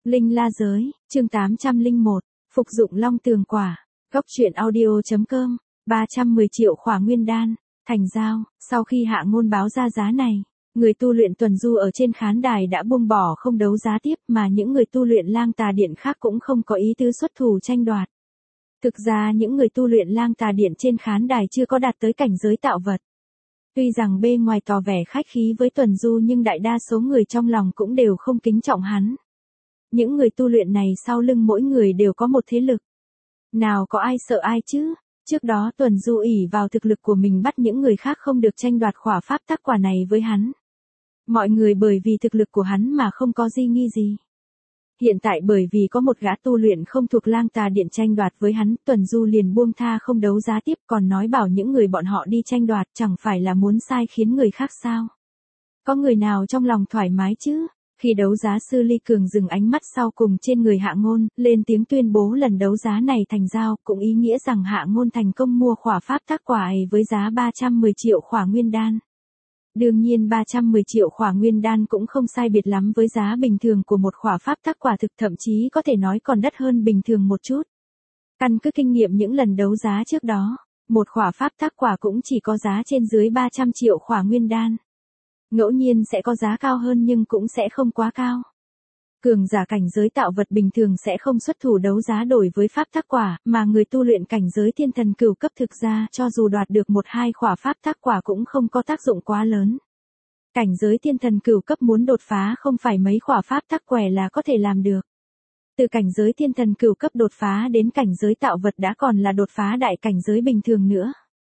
Linh La Giới, chương 801, phục dụng long tường quả. Góc truyện audio.com, 310 triệu khỏa nguyên đan, thành giao. Sau khi Hạ Ngôn báo ra giá này, người tu luyện tuần du ở trên khán đài đã buông bỏ không đấu giá tiếp, mà những người tu luyện Lang Tà Điện khác cũng không có ý tứ xuất thủ tranh đoạt. Thực ra những người tu luyện Lang Tà Điện trên khán đài chưa có đạt tới cảnh giới tạo vật. Tuy rằng bề ngoài tỏ vẻ khách khí với tuần du nhưng đại đa số người trong lòng cũng đều không kính trọng hắn. Những người tu luyện này sau lưng mỗi người đều có một thế lực. Nào có ai sợ ai chứ? Trước đó tuần du ỷ vào thực lực của mình bắt những người khác không được tranh đoạt khỏa pháp tắc quả này với hắn. Mọi người bởi vì thực lực của hắn mà không có gì nghi gì. Hiện tại bởi vì có một gã tu luyện không thuộc Lang Tà Điện tranh đoạt với hắn, tuần du liền buông tha không đấu giá tiếp, còn nói bảo những người bọn họ đi tranh đoạt chẳng phải là muốn sai khiến người khác sao? Có người nào trong lòng thoải mái chứ? Khi đấu giá sư Ly Cường dừng ánh mắt sau cùng trên người Hạ Ngôn, lên tiếng tuyên bố lần đấu giá này thành giao, cũng ý nghĩa rằng Hạ Ngôn thành công mua khỏa pháp tắc quả ấy với giá 310 triệu khỏa nguyên đan. Đương nhiên 310 triệu khỏa nguyên đan cũng không sai biệt lắm với giá bình thường của một khỏa pháp tắc quả thực, thậm chí có thể nói còn đắt hơn bình thường một chút. Căn cứ kinh nghiệm những lần đấu giá trước đó, một khỏa pháp tắc quả cũng chỉ có giá trên dưới 300 triệu khỏa nguyên đan. Ngẫu nhiên sẽ có giá cao hơn nhưng cũng sẽ không quá cao. Cường giả cảnh giới tạo vật bình thường sẽ không xuất thủ đấu giá đổi với pháp tắc quả, mà người tu luyện cảnh giới thiên thần cửu cấp thực ra cho dù đoạt được 1-2 khỏa pháp tắc quả cũng không có tác dụng quá lớn. Cảnh giới thiên thần cửu cấp muốn đột phá không phải mấy khỏa pháp tắc quẻ là có thể làm được. Từ cảnh giới thiên thần cửu cấp đột phá đến cảnh giới tạo vật đã còn là đột phá đại cảnh giới bình thường nữa.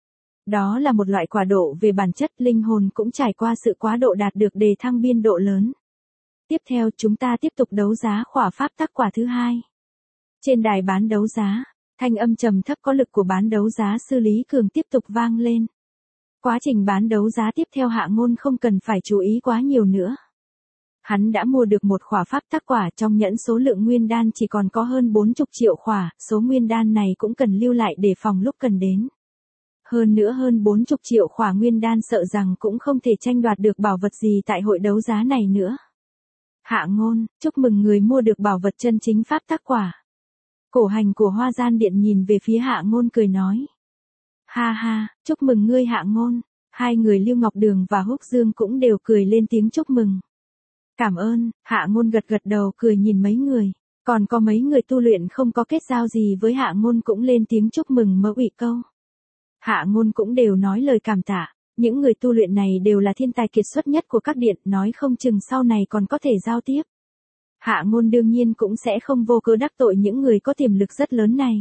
Đó là một loại quả độ về bản chất, linh hồn cũng trải qua sự quá độ đạt được đề thăng biên độ lớn. Tiếp theo chúng ta tiếp tục đấu giá khỏa pháp tắc quả thứ hai. Trên đài bán đấu giá, thanh âm trầm thấp có lực của bán đấu giá sư Lý Cường tiếp tục vang lên. Quá trình bán đấu giá tiếp theo Hạ Ngôn không cần phải chú ý quá nhiều nữa. Hắn đã mua được một khỏa pháp tắc quả, trong nhẫn số lượng nguyên đan chỉ còn có hơn 40 triệu khỏa, số nguyên đan này cũng cần lưu lại để phòng lúc cần đến. Hơn nữa hơn 40 triệu khỏa nguyên đan sợ rằng cũng không thể tranh đoạt được bảo vật gì tại hội đấu giá này nữa. Hạ Ngôn, chúc mừng người mua được bảo vật chân chính pháp tắc quả. Cổ hành của Hoa Gian Điện nhìn về phía Hạ Ngôn cười nói. Ha ha, chúc mừng ngươi Hạ Ngôn. Hai người Lưu Ngọc Đường và Húc Dương cũng đều cười lên tiếng chúc mừng. Cảm ơn, Hạ Ngôn gật gật đầu cười nhìn mấy người. Còn có mấy người tu luyện không có kết giao gì với Hạ Ngôn cũng lên tiếng chúc mừng mỡ ủy câu. Hạ Ngôn cũng đều nói lời cảm tạ. Những người tu luyện này đều là thiên tài kiệt xuất nhất của các điện, nói không chừng sau này còn có thể giao tiếp. Hạ Ngôn đương nhiên cũng sẽ không vô cớ đắc tội những người có tiềm lực rất lớn này.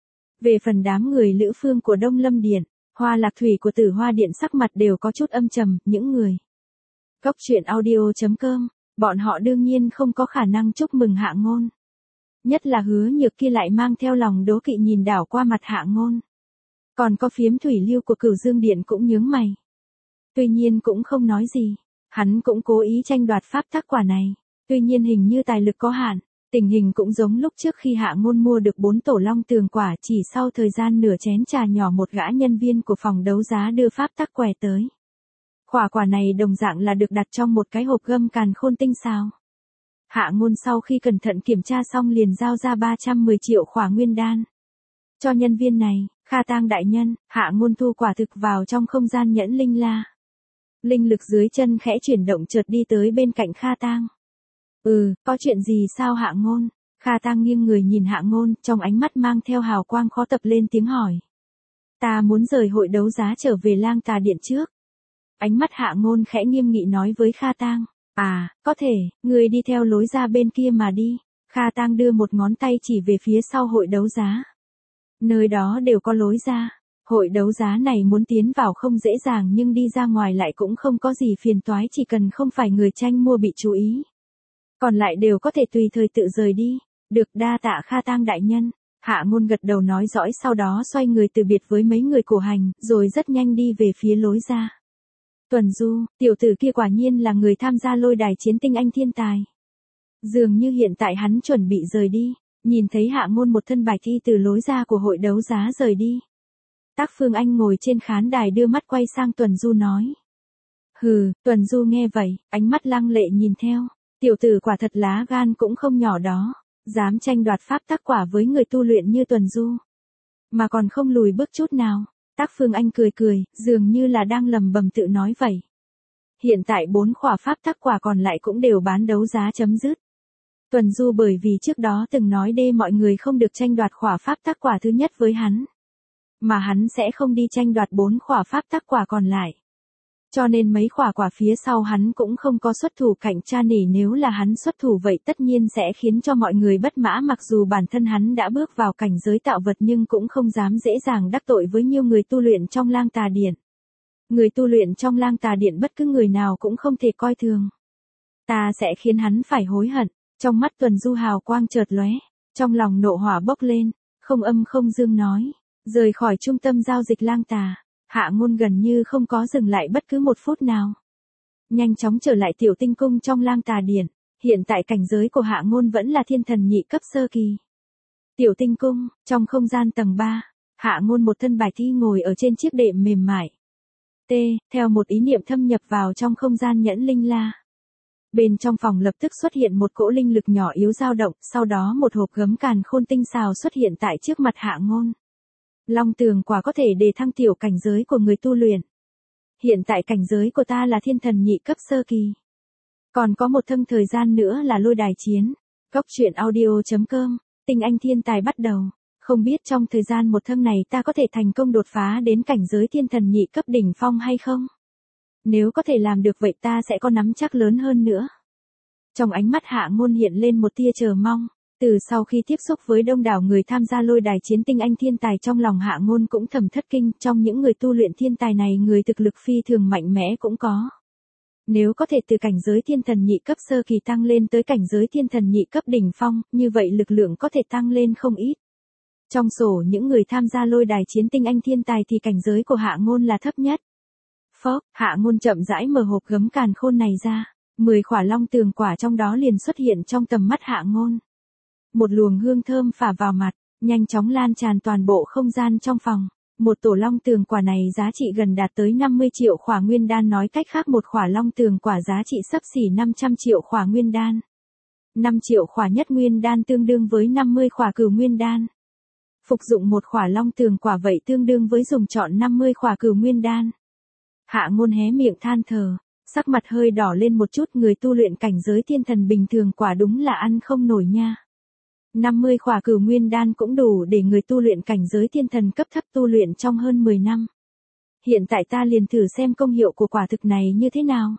Về phần đám người Lữ Phương của Đông Lâm Điện, Hoa Lạc Thủy của Tử Hoa Điện sắc mặt đều có chút âm trầm, những người. Góc truyện audio.com, bọn họ đương nhiên không có khả năng chúc mừng Hạ Ngôn. Nhất là Hứa Nhược kia lại mang theo lòng đố kỵ nhìn đảo qua mặt Hạ Ngôn. Còn có Phiếm Thủy Lưu của Cửu Dương Điện cũng nhướng mày. Tuy nhiên cũng không nói gì, hắn cũng cố ý tranh đoạt pháp tắc quả này, tuy nhiên hình như tài lực có hạn, tình hình cũng giống lúc trước khi Hạ Ngôn mua được 4 tổ long tường quả, chỉ sau thời gian nửa chén trà nhỏ một gã nhân viên của phòng đấu giá đưa pháp tắc quẻ tới. Quả này đồng dạng là được đặt trong một cái hộp gâm càn khôn tinh xào. Hạ Ngôn sau khi cẩn thận kiểm tra xong liền giao ra 310 triệu khỏa nguyên đan. Cho nhân viên này, Kha Tang đại nhân, Hạ Ngôn thu quả thực vào trong không gian nhẫn linh la. Linh lực dưới chân khẽ chuyển động chợt đi tới bên cạnh Kha Tang. Có chuyện gì sao Hạ Ngôn? Kha Tang nghiêng người nhìn Hạ Ngôn, trong ánh mắt mang theo hào quang khó tập lên tiếng hỏi. Ta muốn rời hội đấu giá trở về Lang Tà Điện trước. Ánh mắt Hạ Ngôn khẽ nghiêm nghị nói với Kha Tang. Có thể, người đi theo lối ra bên kia mà đi. Kha Tang đưa một ngón tay chỉ về phía sau hội đấu giá. Nơi đó đều có lối ra. Hội đấu giá này muốn tiến vào không dễ dàng nhưng đi ra ngoài lại cũng không có gì phiền toái, chỉ cần không phải người tranh mua bị chú ý. Còn lại đều có thể tùy thời tự rời đi. Được, đa tạ Kha Tang đại nhân. Hạ Ngôn gật đầu nói dõi, sau đó xoay người từ biệt với mấy người cổ hành, rồi rất nhanh đi về phía lối ra. Tuần du, tiểu tử kia quả nhiên là người tham gia lôi đài chiến tinh anh thiên tài. Dường như hiện tại hắn chuẩn bị rời đi. Nhìn thấy Hạ Ngôn một thân bạch y từ lối ra của hội đấu giá rời đi. Tác Phương Anh ngồi trên khán đài đưa mắt quay sang Tuần Du nói. Tuần Du nghe vậy, ánh mắt lăng lệ nhìn theo. Tiểu tử quả thật lá gan cũng không nhỏ đó, dám tranh đoạt pháp tắc quả với người tu luyện như Tuần Du. Mà còn không lùi bước chút nào. Tác Phương Anh cười cười, dường như là đang lầm bầm tự nói vậy. Hiện tại 4 khỏa pháp tắc quả còn lại cũng đều bán đấu giá chấm dứt. Tuần Du bởi vì trước đó từng nói mọi người không được tranh đoạt khỏa pháp tắc quả thứ nhất với hắn. Mà hắn sẽ không đi tranh đoạt 4 khỏa pháp tắc quả còn lại. Cho nên mấy khỏa quả phía sau hắn cũng không có xuất thủ cạnh tra nỉ, nếu là hắn xuất thủ vậy tất nhiên sẽ khiến cho mọi người bất mã, mặc dù bản thân hắn đã bước vào cảnh giới tạo vật nhưng cũng không dám dễ dàng đắc tội với nhiều người tu luyện trong Lang Tà Điện. Người tu luyện trong Lang Tà Điện bất cứ người nào cũng không thể coi thường. Ta sẽ khiến hắn phải hối hận. Trong mắt Tuần Du hào quang chợt lóe, trong lòng nộ hỏa bốc lên, không âm không dương nói, rời khỏi trung tâm giao dịch Lang Tà. Hạ Ngôn gần như không có dừng lại bất cứ một phút nào. Nhanh chóng trở lại Tiểu Tinh Cung trong Lang Tà Điện, hiện tại cảnh giới của Hạ Ngôn vẫn là thiên thần nhị cấp sơ kỳ. Tiểu Tinh Cung, trong không gian tầng 3, Hạ Ngôn một thân bài thi ngồi ở trên chiếc đệm mềm mại. Theo một ý niệm thâm nhập vào trong không gian nhẫn linh la. Bên trong phòng lập tức xuất hiện một cỗ linh lực nhỏ yếu dao động, sau đó một hộp gấm càn khôn tinh xào xuất hiện tại trước mặt Hạ Ngôn. Long tường quả có thể đề thăng tiểu cảnh giới của người tu luyện. Hiện tại cảnh giới của ta là thiên thần nhị cấp sơ kỳ. Còn có một thân thời gian nữa là lôi đài chiến. Góc truyện audio.com, tinh anh thiên tài bắt đầu. Không biết trong thời gian một thân này ta có thể thành công đột phá đến cảnh giới thiên thần nhị cấp đỉnh phong hay không? Nếu có thể làm được vậy ta sẽ có nắm chắc lớn hơn nữa. Trong ánh mắt Hạ Ngôn hiện lên một tia chờ mong. Từ sau khi tiếp xúc với đông đảo người tham gia lôi đài chiến tinh anh thiên tài, trong lòng Hạ Ngôn cũng thầm thất kinh, trong những người tu luyện thiên tài này người thực lực phi thường mạnh mẽ cũng có. Nếu có thể từ cảnh giới thiên thần nhị cấp sơ kỳ tăng lên tới cảnh giới thiên thần nhị cấp đỉnh phong, như vậy lực lượng có thể tăng lên không ít. Trong sổ những người tham gia lôi đài chiến tinh anh thiên tài thì cảnh giới của Hạ Ngôn là thấp nhất. Hạ Ngôn chậm rãi mở hộp gấm càn khôn này ra, 10 khỏa long tường quả trong đó liền xuất hiện trong tầm mắt Hạ Ngôn. Một luồng hương thơm phả vào mặt, nhanh chóng lan tràn toàn bộ không gian trong phòng. Một tổ long tường quả này giá trị gần đạt tới 50 triệu khỏa nguyên đan, nói cách khác một khỏa long tường quả giá trị xấp xỉ 500 triệu khỏa nguyên đan. 5 triệu khỏa nhất nguyên đan tương đương với 50 khỏa cửu nguyên đan. Phục dụng một khỏa long tường quả vậy tương đương với dùng trọn 50 khỏa cửu nguyên đan. Hạ Ngôn hé miệng than thở, sắc mặt hơi đỏ lên một chút, người tu luyện cảnh giới thiên thần bình thường quả đúng là ăn không nổi nha. 50 khỏa cửu nguyên đan cũng đủ để người tu luyện cảnh giới thiên thần cấp thấp tu luyện trong hơn 10 năm. Hiện tại ta liền thử xem công hiệu của quả thực này như thế nào.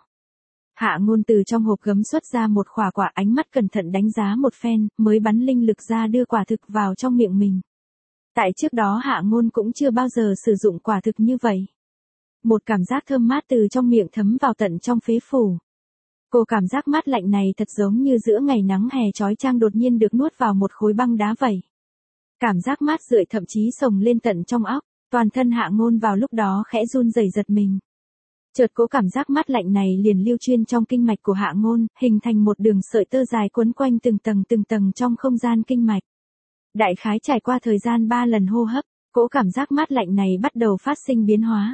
Hạ Ngôn từ trong hộp gấm xuất ra một khỏa quả, ánh mắt cẩn thận đánh giá một phen, mới bắn linh lực ra đưa quả thực vào trong miệng mình. Tại trước đó Hạ Ngôn cũng chưa bao giờ sử dụng quả thực như vậy. Một cảm giác thơm mát từ trong miệng thấm vào tận trong phế phủ. Cô cảm giác mát lạnh này thật giống như giữa ngày nắng hè chói chang đột nhiên được nuốt vào một khối băng đá vậy. Cảm giác mát rượi thậm chí xông lên tận trong óc, toàn thân Hạ Ngôn vào lúc đó khẽ run rẩy giật mình. Chợt cố cảm giác mát lạnh này liền lưu chuyên trong kinh mạch của Hạ Ngôn, hình thành một đường sợi tơ dài quấn quanh từng tầng trong không gian kinh mạch. Đại khái trải qua thời gian 3 lần hô hấp, cỗ cảm giác mát lạnh này bắt đầu phát sinh biến hóa.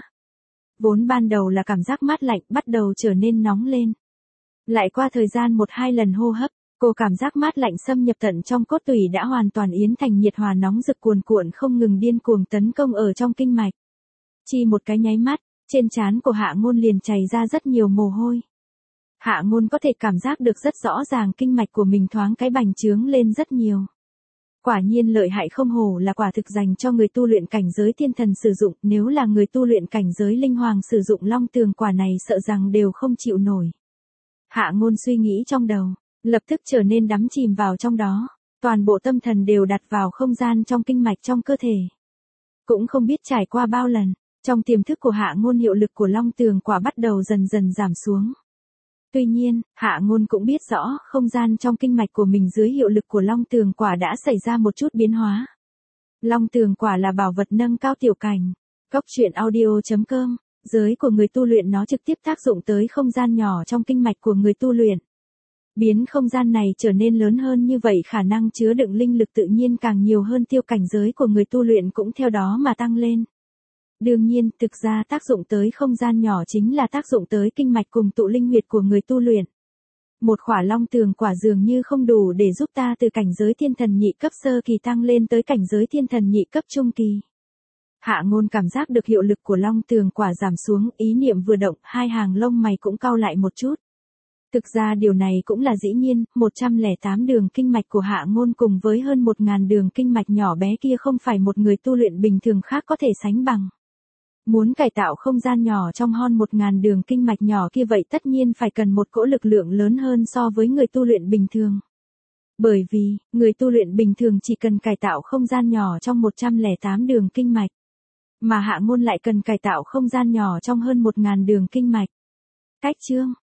Vốn ban đầu là cảm giác mát lạnh bắt đầu trở nên nóng lên. Lại qua thời gian 1-2 lần hô hấp, cô cảm giác mát lạnh xâm nhập tận trong cốt tủy đã hoàn toàn yến thành nhiệt hòa nóng rực cuồn cuộn không ngừng điên cuồng tấn công ở trong kinh mạch. Chỉ một cái nháy mắt, trên trán của Hạ Ngôn liền chảy ra rất nhiều mồ hôi. Hạ Ngôn có thể cảm giác được rất rõ ràng kinh mạch của mình thoáng cái bành trướng lên rất nhiều. Quả nhiên lợi hại không hổ là quả thực dành cho người tu luyện cảnh giới thiên thần sử dụng, nếu là người tu luyện cảnh giới linh hoàng sử dụng long tường quả này sợ rằng đều không chịu nổi. Hạ Ngôn suy nghĩ trong đầu, lập tức trở nên đắm chìm vào trong đó, toàn bộ tâm thần đều đặt vào không gian trong kinh mạch trong cơ thể. Cũng không biết trải qua bao lần, trong tiềm thức của Hạ Ngôn hiệu lực của long tường quả bắt đầu dần dần giảm xuống. Tuy nhiên, Hạ Ngôn cũng biết rõ không gian trong kinh mạch của mình dưới hiệu lực của long tường quả đã xảy ra một chút biến hóa. Long tường quả là bảo vật nâng cao tiểu cảnh. Góc truyện audio.com, giới của người tu luyện nó trực tiếp tác dụng tới không gian nhỏ trong kinh mạch của người tu luyện. Biến không gian này trở nên lớn hơn như vậy, khả năng chứa đựng linh lực tự nhiên càng nhiều hơn, tiêu cảnh giới của người tu luyện cũng theo đó mà tăng lên. Đương nhiên, thực ra tác dụng tới không gian nhỏ chính là tác dụng tới kinh mạch cùng tụ linh huyệt của người tu luyện. Một khỏa long tường quả dường như không đủ để giúp ta từ cảnh giới thiên thần nhị cấp sơ kỳ tăng lên tới cảnh giới thiên thần nhị cấp trung kỳ. Hạ Ngôn cảm giác được hiệu lực của long tường quả giảm xuống, ý niệm vừa động, hai hàng lông mày cũng cau lại một chút. Thực ra điều này cũng là dĩ nhiên, 108 đường kinh mạch của Hạ Ngôn cùng với hơn 1000 đường kinh mạch nhỏ bé kia không phải một người tu luyện bình thường khác có thể sánh bằng. Muốn cải tạo không gian nhỏ trong hơn 1000 đường kinh mạch nhỏ kia vậy tất nhiên phải cần một cỗ lực lượng lớn hơn so với người tu luyện bình thường. Bởi vì, người tu luyện bình thường chỉ cần cải tạo không gian nhỏ trong 108 đường kinh mạch. Mà Hạ Ngôn lại cần cải tạo không gian nhỏ trong hơn 1000 đường kinh mạch. Cách chương